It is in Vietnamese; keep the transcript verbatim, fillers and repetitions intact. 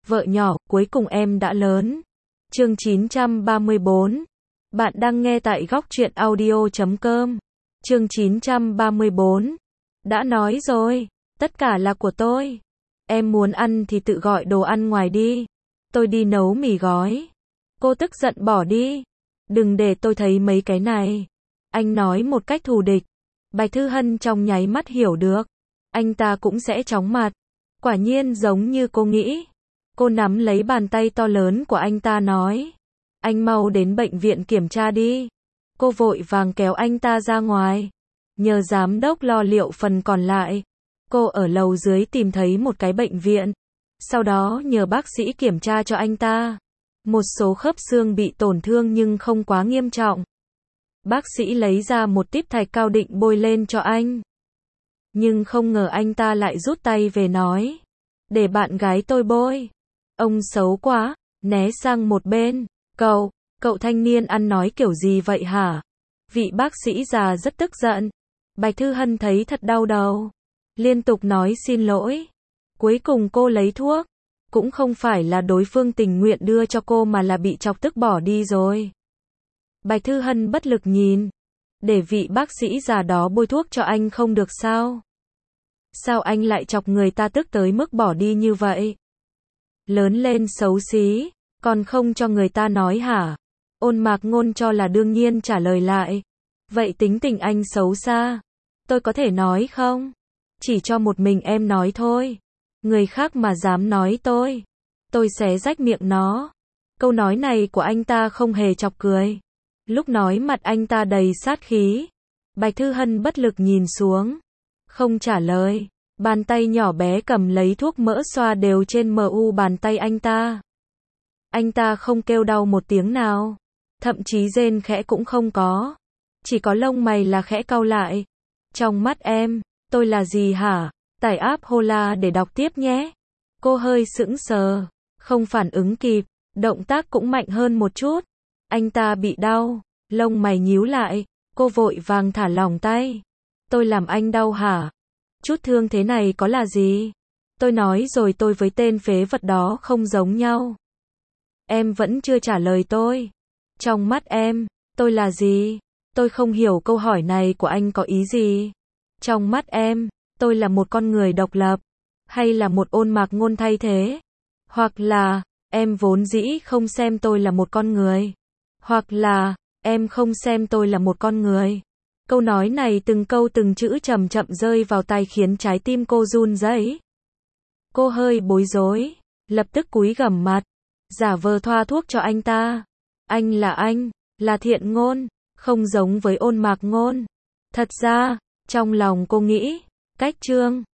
Vợ nhỏ, cuối cùng em đã lớn. Chương chín trăm ba mươi bốn. Bạn đang nghe tại góc truyện audio chấm com. Chương chín trăm ba mươi bốn. Đã nói rồi, tất cả là của tôi. Em muốn ăn thì tự gọi đồ ăn ngoài đi. Tôi đi nấu mì gói. Cô tức giận bỏ đi. Đừng để tôi thấy mấy cái này. Anh nói một cách thù địch. Bạch Thư Hân trong nháy mắt hiểu được. Anh ta cũng sẽ chóng mặt. Quả nhiên giống như cô nghĩ. Cô nắm lấy bàn tay to lớn của anh ta nói. Anh mau đến bệnh viện kiểm tra đi. Cô vội vàng kéo anh ta ra ngoài. Nhờ giám đốc lo liệu phần còn lại. Cô ở lầu dưới tìm thấy một cái bệnh viện. Sau đó nhờ bác sĩ kiểm tra cho anh ta. Một số khớp xương bị tổn thương nhưng không quá nghiêm trọng. Bác sĩ lấy ra một típ thạch cao định bôi lên cho anh. Nhưng không ngờ anh ta lại rút tay về nói. Để bạn gái tôi bôi. Ông xấu quá, né sang một bên. Cậu, cậu thanh niên ăn nói kiểu gì vậy hả? Vị bác sĩ già rất tức giận. Bạch Thư Hân thấy thật đau đầu. Liên tục nói xin lỗi. Cuối cùng cô lấy thuốc. Cũng không phải là đối phương tình nguyện đưa cho cô mà là bị chọc tức bỏ đi rồi. Bạch Thư Hân bất lực nhìn. Để vị bác sĩ già đó bôi thuốc cho anh không được sao? Sao anh lại chọc người ta tức tới mức bỏ đi như vậy? Lớn lên xấu xí, còn không cho người ta nói hả? Ôn Mạc Ngôn cho là đương nhiên trả lời lại. Vậy tính tình anh xấu xa. Tôi có thể nói không? Chỉ cho một mình em nói thôi. Người khác mà dám nói tôi. Tôi xé rách miệng nó. Câu nói này của anh ta không hề chọc cười. Lúc nói mặt anh ta đầy sát khí. Bạch Thư Hân bất lực nhìn xuống. Không trả lời. Bàn tay nhỏ bé cầm lấy thuốc mỡ xoa đều trên mu bàn tay anh ta. Anh ta không kêu đau một tiếng nào. Thậm chí rên khẽ cũng không có. Chỉ có lông mày là khẽ cau lại. Trong mắt em, tôi là gì hả? Tải app Hola để đọc tiếp nhé. Cô hơi sững sờ. Không phản ứng kịp. Động tác cũng mạnh hơn một chút. Anh ta bị đau. Lông mày nhíu lại. Cô vội vàng thả lỏng tay. Tôi làm anh đau hả? Chút thương thế này có là gì? Tôi nói rồi tôi với tên phế vật đó không giống nhau. Em vẫn chưa trả lời tôi. Trong mắt em, tôi là gì? Tôi không hiểu câu hỏi này của anh có ý gì. Trong mắt em, tôi là một con người độc lập. Hay là một Ôn Mạc Ngôn thay thế? Hoặc là, em vốn dĩ không xem tôi là một con người. Hoặc là, em không xem tôi là một con người. Câu nói này từng câu từng chữ chậm chậm rơi vào tai khiến trái tim cô run rẩy. Cô hơi bối rối, lập tức cúi gằm mặt, giả vờ thoa thuốc cho anh ta. Anh là anh, là Thiện Ngôn, không giống với Ôn Mạc Ngôn. Thật ra, trong lòng cô nghĩ, cách Trương